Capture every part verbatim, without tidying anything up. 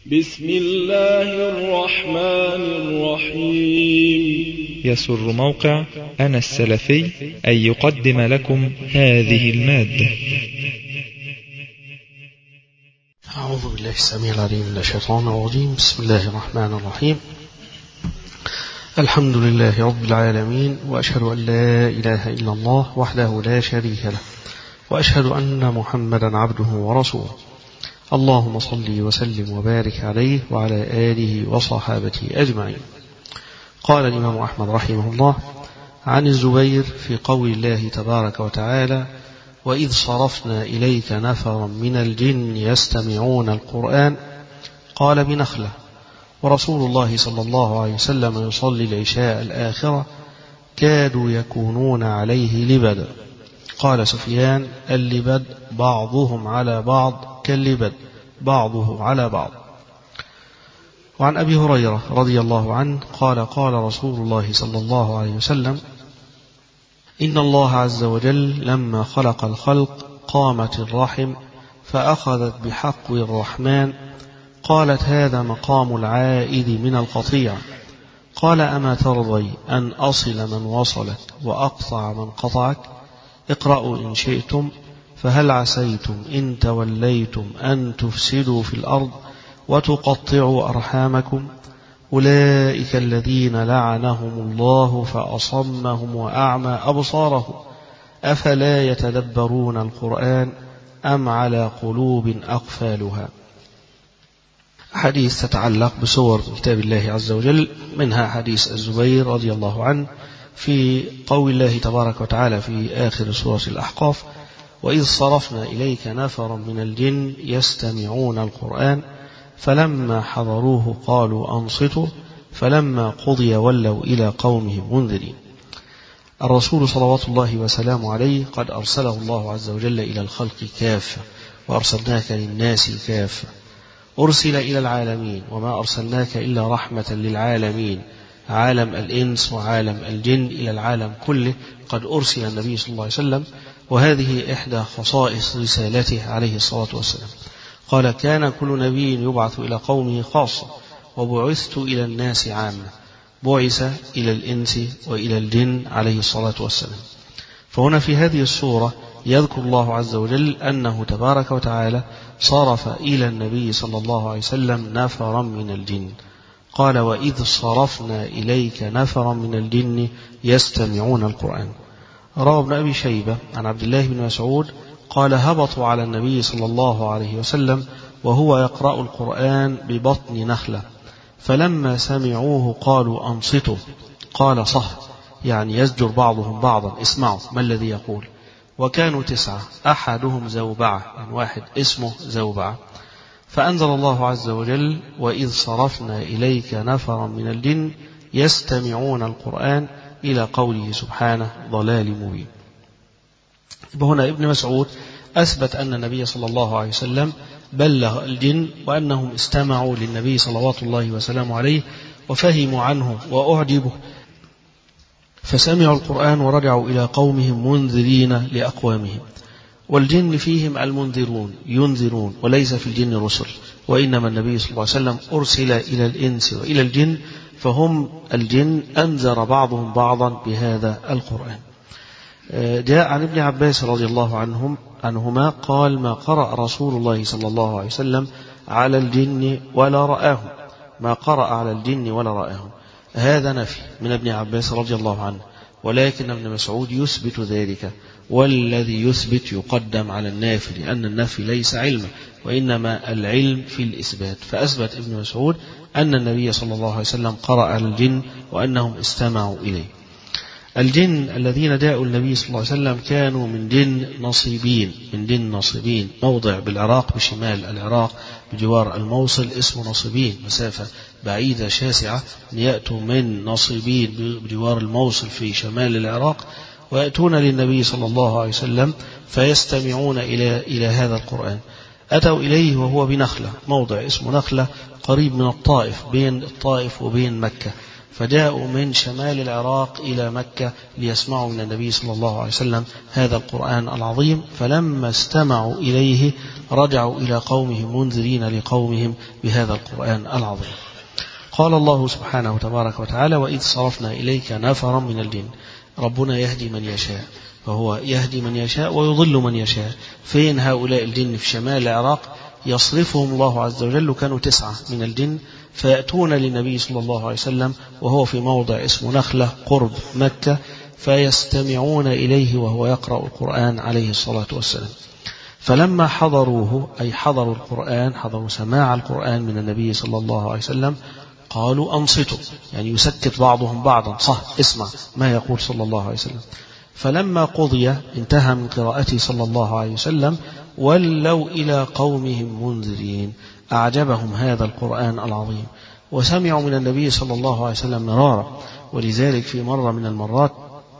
بسم الله الرحمن الرحيم. يسر موقع أنا السلفي أن يقدم لكم هذه المادة. أعوذ بالله السميع العليم من الشيطان الرجيم. بسم الله الرحمن الرحيم. الحمد لله رب العالمين، وأشهد أن لا إله إلا الله وحده لا شريك له، وأشهد أن محمدا عبده ورسوله. اللهم صل وسلم وبارك عليه وعلى آله وصحابته أجمعين. قال الإمام أحمد رحمه الله عن الزبير في قول الله تبارك وتعالى: وإذ صرفنا إليك نفرا من الجن يستمعون القرآن، قال بنخلة. ورسول الله صلى الله عليه وسلم يصلي العشاء الآخرة، كادوا يكونون عليه لبدا. قال سفيان: اللبد بعضهم على بعض كاللبد بعضه على بعض. وعن أبي هريرة رضي الله عنه قال: قال رسول الله صلى الله عليه وسلم: إن الله عز وجل لما خلق الخلق قامت الرحم فأخذت بحق الرحمن، قالت: هذا مقام العائد من القطيع. قال: أما ترضي أن أصل من وصلك وأقطع من قطعك؟ اقرأوا إن شئتم، فهل عسيتم إن توليتم أن تفسدوا في الأرض وتقطعوا أرحامكم؟ أولئك الذين لعنهم الله فأصمهم وأعمى أبصارهم، أفلا يتدبرون القرآن أم على قلوب أقفالها. حديث تتعلق بصور كتاب الله عز وجل، منها حديث الزبير رضي الله عنه في قول الله تبارك وتعالى في آخر سورة الأحقاف: وإذ صرفنا إليك نفرا من الجن يستمعون القرآن فلما حضروه قالوا أنصتوا فلما قضي ولوا إلى قومهم منذرين. الرسول صلوات الله وسلامه عليه قد أرسله الله عز وجل إلى الخلق كافة، وأرسلناك للناس كافة. أرسل إلى العالمين، وما أرسلناك إلا رحمة للعالمين، عالم الإنس وعالم الجن، إلى العالم كله قد أرسل النبي صلى الله عليه وسلم، وهذه إحدى خصائص رسالته عليه الصلاة والسلام. قال: كان كل نبي يبعث إلى قومه خاصة، وبعثت إلى الناس عامة. بعث إلى الإنس وإلى الجن عليه الصلاة والسلام. فهنا في هذه السورة يذكر الله عز وجل أنه تبارك وتعالى صرف إلى النبي صلى الله عليه وسلم نفرا من الجن. قال: وإذ صرفنا إليك نفرا من الجن يستمعون القرآن. روى ابن أبي شيبة عن عبد الله بن مسعود قال: هبطوا على النبي صلى الله عليه وسلم وهو يقرأ القرآن ببطن نخلة، فلما سمعوه قالوا أنصتوا. قال: صح، يعني يزجر بعضهم بعضا، اسمعوا ما الذي يقول. وكانوا تسعة، أحدهم زوبعة، يعني واحد اسمه زوبعة. فأنزل الله عز وجل: وإذ صرفنا إليك نفرا من الجن يستمعون القرآن، إلى قوله سبحانه: ضلال مبين. هنا ابن مسعود أثبت أن النبي صلى الله عليه وسلم بلغ الجن، وأنهم استمعوا للنبي صلوات الله وسلامه عليه وفهموا عنه وأعجبوا، فسمعوا القرآن ورجعوا إلى قومهم منذرين لأقوامهم. والجن فيهم المنذرون ينذرون، وليس في الجن رسل، وإنما النبي صلى الله عليه وسلم أرسل إلى الإنس وإلى الجن، فهم الجن أنذر بعضهم بعضا بهذا القرآن. جاء عن ابن عباس رضي الله عنهم عنهما قال: ما قرأ رسول الله صلى الله عليه وسلم على الجن ولا رآهم، ما قرأ على الجن ولا رآهم. هذا نفي من ابن عباس رضي الله عنه، ولكن ابن مسعود يثبت ذلك، والذي يثبت يقدم على النافي، لأن النفي ليس علما، وإنما العلم في الإثبات. فأثبت ابن مسعود أن النبي صلى الله عليه وسلم قرأ على الجن وأنهم استمعوا إليه. الجن الذين جاءوا النبي صلى الله عليه وسلم كانوا من جن نصيبين، من جن نصيبين، موضع بالعراق بشمال العراق بجوار الموصل اسمه نصيبين، مسافة بعيدة شاسعة، يأتوا من نصيبين بجوار الموصل في شمال العراق، ويأتون للنبي صلى الله عليه وسلم فيستمعون إلى إلى هذا القرآن. أتوا إليه وهو بنخلة، موضع اسمه نخلة قريب من الطائف، بين الطائف وبين مكة. فجاءوا من شمال العراق إلى مكة ليسمعوا من النبي صلى الله عليه وسلم هذا القرآن العظيم. فلما استمعوا إليه رجعوا إلى قومهم منذرين لقومهم بهذا القرآن العظيم. قال الله سبحانه تبارك وتعالى: وإذ صرفنا إليك نفرا من الجن. ربنا يهدي من يشاء، فهو يهدي من يشاء ويضل من يشاء. فين هؤلاء الجن؟ في شمال العراق يصرفهم الله عز وجل، كانوا تسعة من الجن، فيأتون للنبي صلى الله عليه وسلم وهو في موضع اسمه نخلة قرب مكة، فيستمعون إليه وهو يقرأ القرآن عليه الصلاة والسلام. فلما حضروه، أي حضروا القرآن، حضروا سماع القرآن من النبي صلى الله عليه وسلم، قالوا أنصتوا، يعني يسكت بعضهم بعضا، صح اسمع ما يقول صلى الله عليه وسلم. فلما قضي انتهى من قراءته صلى الله عليه وسلم ولوا إلى قومهم منذرين. أعجبهم هذا القرآن العظيم وسمعوا من النبي صلى الله عليه وسلم مرارا. ولذلك في مرة من المرات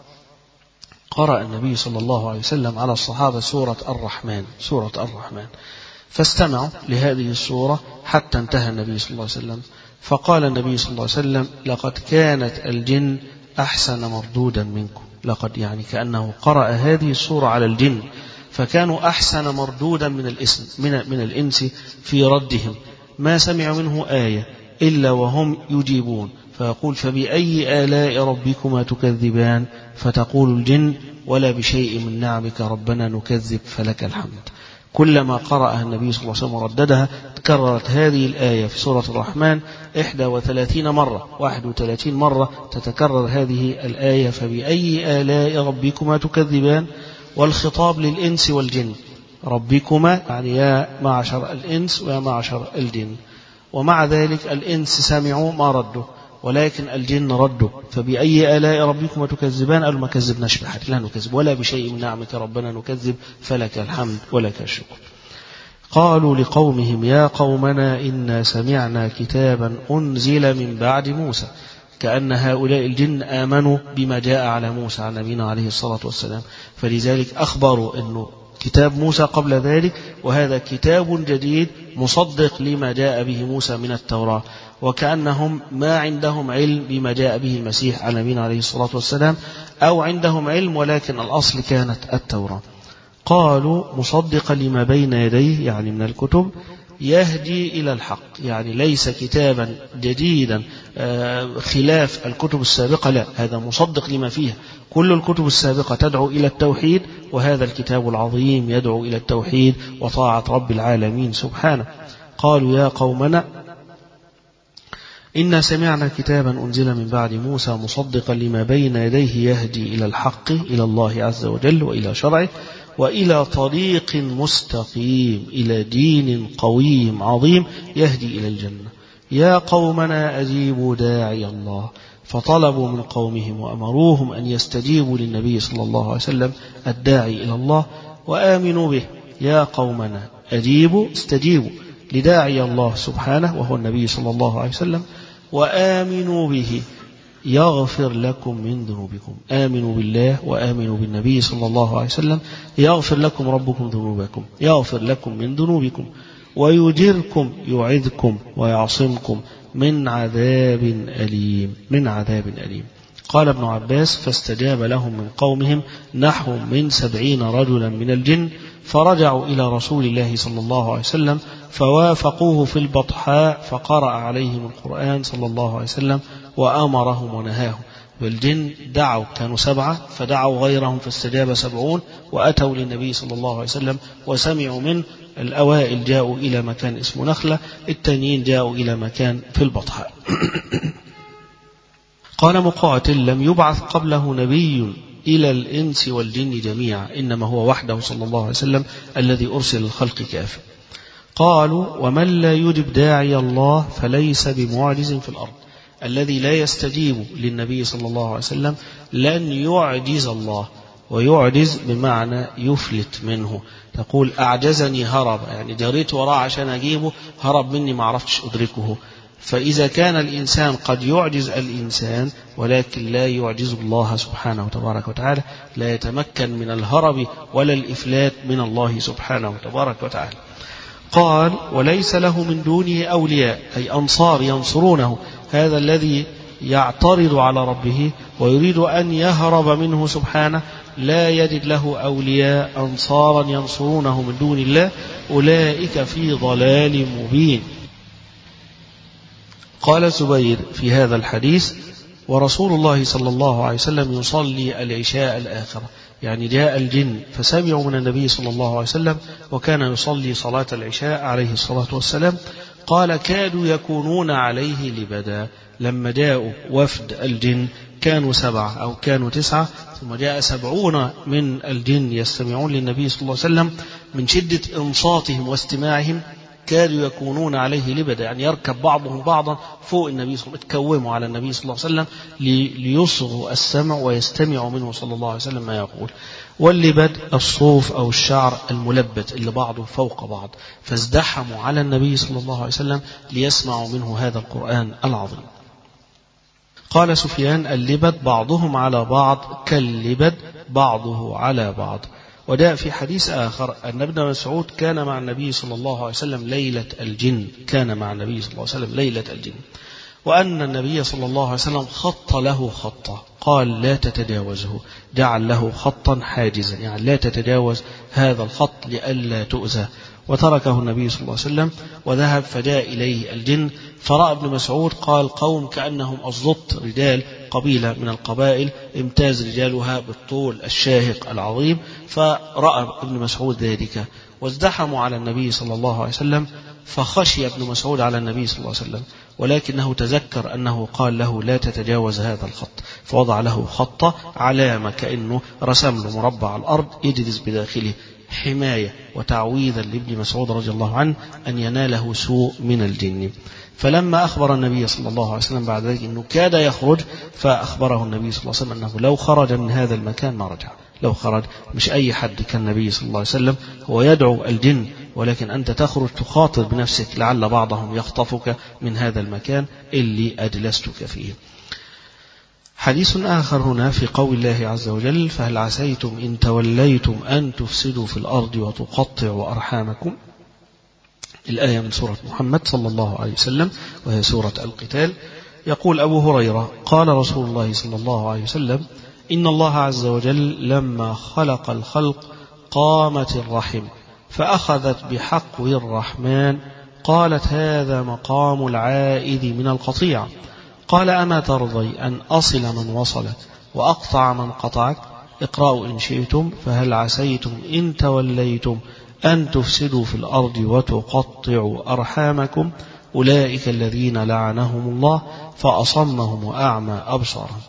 قرأ النبي صلى الله عليه وسلم على الصحابة سورة الرحمن سورة الرحمن فاستمعوا لهذه السورة حتى انتهى النبي صلى الله عليه وسلم. فقال النبي صلى الله عليه وسلم: لقد كانت الجن أحسن مردودا منكم. لقد يعني كأنه قرأ هذه السورة على الجن، فكانوا أحسن مردودا من الإنس من من الإنس في ردهم، ما سمعوا منه آية إلا وهم يجيبون. فيقول: فبأي آلاء ربكما تكذبان؟ فتقول الجن: ولا بشيء من نعمك ربنا نكذب فلك الحمد. كلما قرأها النبي صلى الله عليه وسلم ورددها تكررت هذه الآية في سورة الرحمن إحدى وثلاثين مرة، واحد وثلاثين مرة تتكرر هذه الآية: فبأي آلاء ربكما تكذبان. والخطاب للإنس والجن، ربكما يعني يا معشر الإنس ويا معشر الجن. ومع ذلك الإنس سمعوا ما ردوا، ولكن الجن ردوا: فبأي آلاء ربكما تكذبان؟ قالوا: ما كذبناش بحد، لا نكذب، ولا بشيء من نعمك ربنا نكذب فلك الحمد ولك الشكر. قالوا لقومهم: يا قومنا إنا سمعنا كتابا أنزل من بعد موسى. كأن هؤلاء الجن آمنوا بما جاء على موسى على نبينا عليه الصلاة والسلام، فلذلك أخبروا أنه كتاب موسى قبل ذلك، وهذا كتاب جديد مصدق لما جاء به موسى من التوراة. وكأنهم ما عندهم علم بما جاء به المسيح على نبينا عليه الصلاة والسلام، أو عندهم علم ولكن الأصل كانت التوراة. قالوا: مصدقا لما بين يديه يعني من الكتب، يهدي إلى الحق، يعني ليس كتابا جديدا خلاف الكتب السابقة، لا، هذا مصدق لما فيها. كل الكتب السابقة تدعو إلى التوحيد، وهذا الكتاب العظيم يدعو إلى التوحيد وطاعة رب العالمين سبحانه. قالوا: يا قومنا إنا سمعنا كتابا أنزل من بعد موسى مصدقا لما بين يديه يهدي إلى الحق، إلى الله عز وجل وإلى شرعه وإلى طريق مستقيم، إلى دين قويم عظيم يهدي إلى الجنة. يا قومنا أجيبوا داعي الله. فطلبوا من قومهم وأمروهم أن يستجيبوا للنبي صلى الله عليه وسلم الداعي إلى الله وآمنوا به. يا قومنا أجيبوا، استجيبوا لداعي الله سبحانه وهو النبي صلى الله عليه وسلم، وآمنوا به يغفر لكم من ذنوبكم. آمنوا بالله وآمنوا بالنبي صلى الله عليه وسلم يغفر لكم ربكم ذنوبكم، يغفر لكم من ذنوبكم، ويجركم يعذكم ويعصمكم من عذاب أليم من عذاب أليم. قال ابن عباس: فاستجاب لهم من قومهم نحو من سبعين رجلا من الجن، فرجعوا إلى رسول الله صلى الله عليه وسلم فوافقوه في البطحاء، فقرأ عليهم القرآن صلى الله عليه وسلم وأمرهم ونهاهم. والجن دعوا، كانوا سبعة فدعوا غيرهم فاستجاب سبعون، وأتوا للنبي صلى الله عليه وسلم وسمعوا منه. الأوائل جاءوا إلى مكان اسمه نخلة، التانيين جاءوا إلى مكان في البطحاء. قال مقاتل: لم يبعث قبله نبي إلى الإنس والجن جميعا، إنما هو وحده صلى الله عليه وسلم الذي أرسل الخلق كافة. قالوا: ومن لا يجب داعي الله فليس بمعجز في الأرض. الذي لا يستجيب للنبي صلى الله عليه وسلم لن يعجز الله. ويعجز بمعنى يفلت منه. تقول: أعجزني هرب، يعني جريت وراه عشان أجيبه، هرب مني ما عرفتش أدركه. فإذا كان الإنسان قد يعجز الإنسان ولكن لا يعجز الله سبحانه وتبارك وتعالى، لا يتمكن من الهرب ولا الإفلات من الله سبحانه وتبارك وتعالى. قال: وليس له من دونه أولياء، أي أنصار ينصرونه. هذا الذي يعترض على ربه ويريد أن يهرب منه سبحانه لا يجد له أولياء أنصارا ينصرونه من دون الله، أولئك في ضلال مبين. قال الزبير في هذا الحديث: ورسول الله صلى الله عليه وسلم يصلي العشاء الآخرة، يعني جاء الجن فسمعوا من النبي صلى الله عليه وسلم وكان يصلي صلاة العشاء عليه الصلاة والسلام. قال: كادوا يكونون عليه لبدا. لما جاءوا وفد الجن كانوا سبعة أو كانوا تسعة، ثم جاء سبعون من الجن يستمعون للنبي صلى الله عليه وسلم، من شدة إنصاتهم واستماعهم كادوا يكونون عليه لبدا، يعني يركب بعضهم بعضا فوق النبي صلى الله عليه وسلم، يتكوموا على النبي صلى الله عليه وسلم ليصغوا السمع ويستمعوا منه صلى الله عليه وسلم ما يقول. واللبد الصوف أو الشعر الملبت اللي بعضه فوق بعض، فازدحموا على النبي صلى الله عليه وسلم ليسمعوا منه هذا القرآن العظيم. قال سفيان: اللبد بعضهم على بعض كاللبد بعضه على بعض. وجاء في حديث آخر أن ابن مسعود كان مع النبي صلى الله عليه وسلم ليلة الجن، كان مع النبي صلى الله عليه وسلم ليلة الجن، وأن النبي صلى الله عليه وسلم خط له خطة، قال: لا تتجاوزه، جعل له خطا حاجزا، يعني لا تتجاوز هذا الخط لئلا تؤذى، وتركه النبي صلى الله عليه وسلم وذهب. فجاء إليه الجن فرأى ابن مسعود، قال: قوم كأنهم أصدط، رجال قبيلة من القبائل امتاز رجالها بالطول الشاهق العظيم. فرأى ابن مسعود ذلك وازدحموا على النبي صلى الله عليه وسلم، فخشي ابن مسعود على النبي صلى الله عليه وسلم، ولكنه تذكر أنه قال له: لا تتجاوز هذا الخط، فوضع له خطة علامة كأنه رسم له مربع الأرض يجلس بداخله حماية وتعويذا لابن مسعود رضي الله عنه أن يناله سوء من الجن. فلما أخبر النبي صلى الله عليه وسلم بعد ذلك أنه كاد يخرج، فأخبره النبي صلى الله عليه وسلم أنه لو خرج من هذا المكان ما رجع، لو خرج، مش أي حد كالنبي صلى الله عليه وسلم، هو يدعو الجن، ولكن أنت تخرج تخاطر بنفسك لعل بعضهم يخطفك من هذا المكان اللي أجلستك فيه. حديث آخر هنا في قول الله عز وجل: فهل عسيتم إن توليتم أن تفسدوا في الأرض وتقطعوا أرحامكم. الآية من سورة محمد صلى الله عليه وسلم وهي سورة القتال. يقول أبو هريرة: قال رسول الله صلى الله عليه وسلم: إن الله عز وجل لما خلق الخلق قامت الرحم فأخذت بحقو الرحمن، قالت: هذا مقام العائد من القطيع. قال: أما ترضي أن أصل من وصلك وأقطع من قطعك؟ اقرأوا إن شئتم: فهل عسيتم إن توليتم أن تفسدوا في الأرض وتقطعوا أرحامكم، أولئك الذين لعنهم الله فأصمهم وأعمى أبصارهم.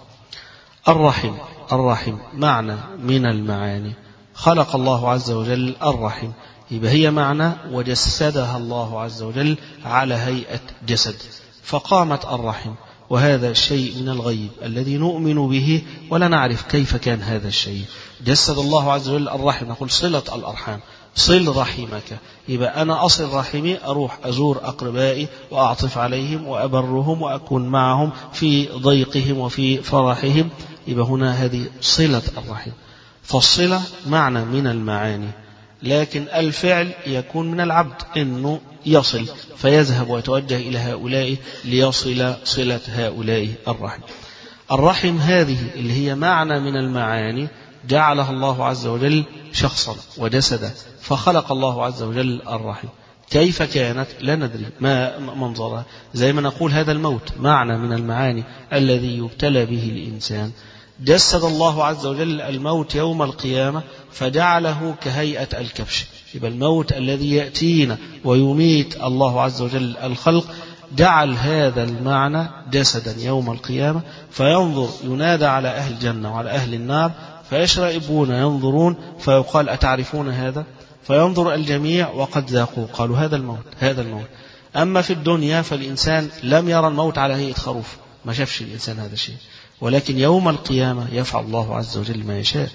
الرحم الرحم معنى من المعاني، خلق الله عز وجل الرحم، يبقى هي معنى وجسدها الله عز وجل على هيئة جسد، فقامت الرحم. وهذا شيء من الغيب الذي نؤمن به ولا نعرف كيف كان هذا الشيء. جسد الله عز وجل الرحم، نقول صلة الأرحام، صل رحمك، يبقى أنا أصل رحمي، أروح أزور أقربائي وأعطف عليهم وأبرهم وأكون معهم في ضيقهم وفي فرحهم، يبقى هنا هذه صلة الرحم. فالصلة معنى من المعاني، لكن الفعل يكون من العبد أنه يصل فيذهب ويتوجه إلى هؤلاء ليصل صلة هؤلاء الرحم. الرحم هذه اللي هي معنى من المعاني جعلها الله عز وجل شخصا وجسدا، فخلق الله عز وجل الرحم. كيف كانت لا ندري ما منظرها، زي ما نقول هذا الموت معنى من المعاني الذي يبتلى به الإنسان. جسد الله عز وجل الموت يوم القيامة فجعله كهيئة الكبش، يبقى الموت الذي يأتينا ويميت الله عز وجل الخلق جعل هذا المعنى جسدا يوم القيامة، فينظر ينادى على أهل الجنة وعلى أهل النار فيشرئبون ينظرون فيقال: أتعرفون هذا؟ فينظر الجميع وقد ذاقوا، قالوا: هذا الموت هذا الموت. أما في الدنيا فالإنسان لم يرى الموت على هيئة خروف، ما شافش الإنسان هذا الشيء، ولكن يوم القيامة يفعل الله عز وجل ما يشاء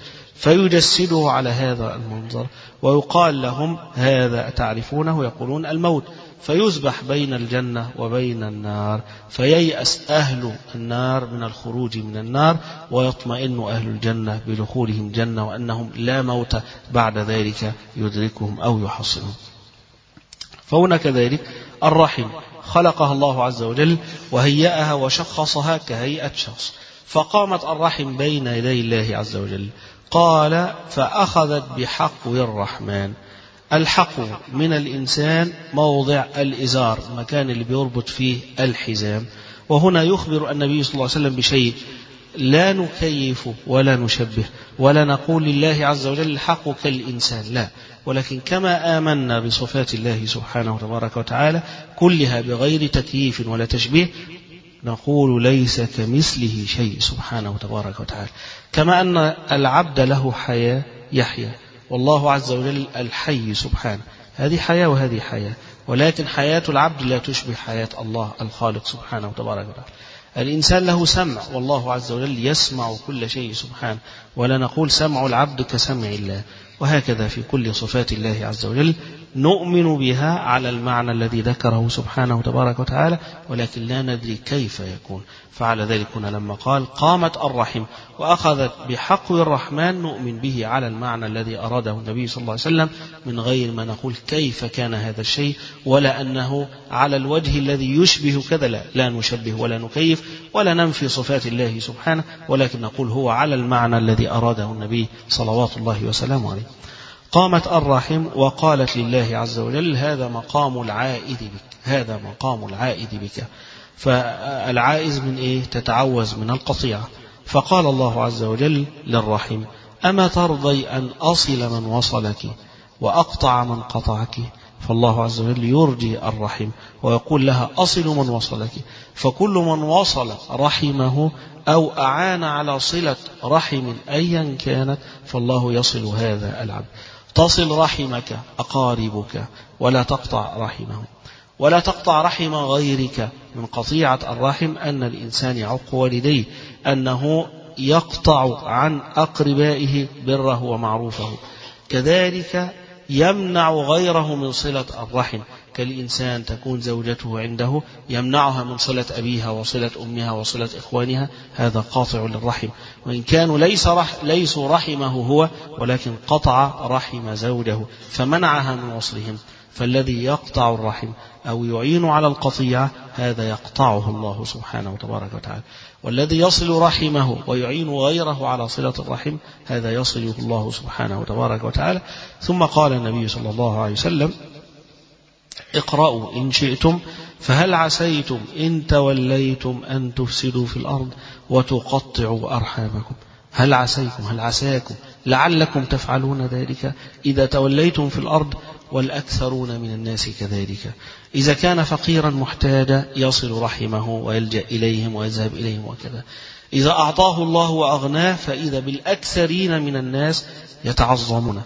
فيجسده على هذا المنظر، ويقال لهم: هذا أتعرفونه؟ يقولون: الموت. فيذبح بين الجنة وبين النار، فييأس أهل النار من الخروج من النار، ويطمئن أهل الجنة بدخولهم الجنة وأنهم لا موت بعد ذلك يدركهم أو يحصلهم. فهنا كذلك الرحم خلقها الله عز وجل وهيأها وشخصها كهيئة شخص، فقامت الرحم بين يدي الله عز وجل. قال فأخذت بحقو الرحمن. الحقو من الإنسان موضع الإزار، المكان اللي بيربط فيه الحزام. وهنا يخبر النبي صلى الله عليه وسلم بشيء لا نكيف ولا نشبه ولا نقول لله عز وجل الحق كالإنسان، لا، ولكن كما آمنا بصفات الله سبحانه وتبارك وتعالى كلها بغير تكييف ولا تشبيه، نقول ليس كمثله شيء سبحانه وتبارك وتعالى. كما أن العبد له حياة يحيا، والله عز وجل الحي سبحانه، هذه حياة وهذه حياة، ولكن حياة العبد لا تشبه حياة الله الخالق سبحانه وتبارك وتعالى. الإنسان له سمع، والله عز وجل يسمع كل شيء سبحانه، ولا نقول سمع العبد كسمع الله. وهكذا في كل صفات الله عز وجل نؤمن بها على المعنى الذي ذكره سبحانه وتبارك وتعالى، ولكن لا ندري كيف يكون. فعلى ذلك هنا لما قال قامت الرحم وأخذت بحقو الرحمن نؤمن به على المعنى الذي أراده النبي صلى الله عليه وسلم، من غير ما نقول كيف كان هذا الشيء ولا أنه على الوجه الذي يشبه كذا، لا, لا نشبه ولا نكيف ولا ننفي صفات الله سبحانه، ولكن نقول هو على المعنى الذي أراده النبي صلوات الله وسلامه عليه. قامت الرحم وقالت لله عز وجل هذا مقام العائد بك، هذا مقام العائد بك. فالعائز من إيه؟ تتعوز من القطيعة. فقال الله عز وجل للرحم أما ترضي أن أصل من وصلك وأقطع من قطعك؟ فالله عز وجل يرجي الرحم ويقول لها أصل من وصلك. فكل من وصل رحمه أو أعان على صلة رحم أيا كانت فالله يصل هذا العبد. تصل رحمك أقاربك ولا تقطع رحمه، ولا تقطع رحم غيرك. من قطيعة الرحم أن الإنسان يعق والديه، أنه يقطع عن أقربائه بره ومعروفه، كذلك يمنع غيره من صلة الرحم. كالإنسان تكون زوجته عنده يمنعها من صلة أبيها وصلة أمها وصلة إخوانها، هذا قاطع للرحم، وإن كانوا ليس رح ليسوا رحمه هو، ولكن قطع رحم زوجه فمنعها من وصلهم. فالذي يقطع الرحم أو يعين على القطيعة هذا يقطعه الله سبحانه وتبارك وتعالى، والذي يصل رحمه ويعين غيره على صلة الرحم هذا يصله الله سبحانه وتبارك وتعالى. ثم قال النبي صلى الله عليه وسلم اقرأوا إن شئتم فهل عسيتم إن توليتم أن تفسدوا في الأرض وتقطعوا أرحامكم. هل عسيكم، هل عساكم لعلكم تفعلون ذلك إذا توليتم في الأرض، والأكثرون من الناس كذلك. إذا كان فقيرا محتاجا يصل رحمه ويلجأ إليهم ويذهب إليهم وكذا. إذا أعطاه الله وأغناه فإذا بالأكثرين من الناس يتعظمون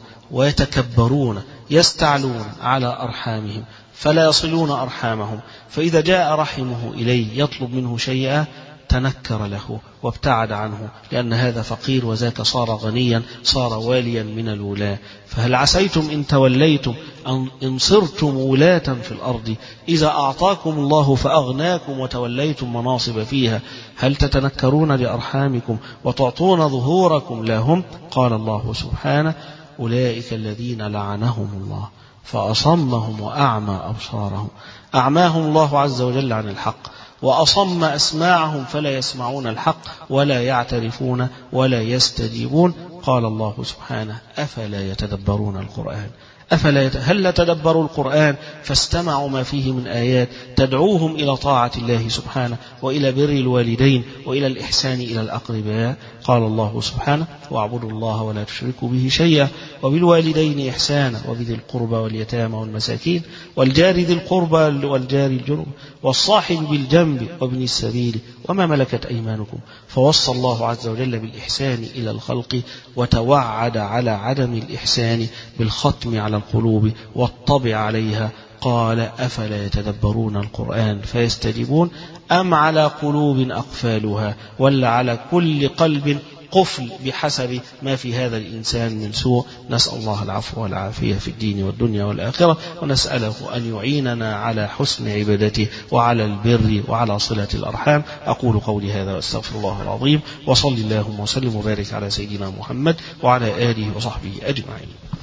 ويتكبرون يستعلون على أرحامهم فلا يصلون أرحامهم. فإذا جاء رحمه إليه يطلب منه شيئا تنكر له وابتعد عنه، لأن هذا فقير وذاك صار غنيا، صار واليا من الولاة. فهل عسيتم إن توليتم إن صرتم ولاة في الأرض، إذا أعطاكم الله فأغناكم وتوليتم مناصب فيها، هل تتنكرون لأرحامكم وتعطون ظهوركم لهم؟ قال الله سبحانه أولئك الذين لعنهم الله فأصمهم وأعمى أبصارهم. أعماهم الله عز وجل عن الحق، وأصم أسماعهم فلا يسمعون الحق ولا يعترفون ولا يستجيبون. قال الله سبحانه أفلا يتدبرون القرآن، أفلا يت... هل تدبروا القرآن فاستمعوا ما فيه من آيات تدعوهم إلى طاعة الله سبحانه وإلى بر الوالدين وإلى الإحسان إلى الأقرباء. قال الله سبحانه واعبدوا الله ولا تشركوا به شيئا وبالوالدين إحسانا وبذي القربى واليتامى والمساكين والجار ذي القربى والجار الجنب والصاحب بالجنب وابن السبيل وما ملكت أيمانكم. فوصى الله عز وجل بالإحسان إلى الخلق وتوعد على عدم الإحسان بالختم على القلوب والطبع عليها. قال أفلا يتدبرون القرآن فيستجيبون أم على قلوب أقفالها، ولا على كل قلب قفل بحسب ما في هذا الإنسان من سوء. نسأل الله العفو والعافية في الدين والدنيا والآخرة، ونسأله أن يعيننا على حسن عبادته وعلى البر وعلى صلة الأرحام. أقول قولي هذا وأستغفر الله العظيم، وصل اللهم وسلم وبارك على سيدنا محمد وعلى آله وصحبه أجمعين.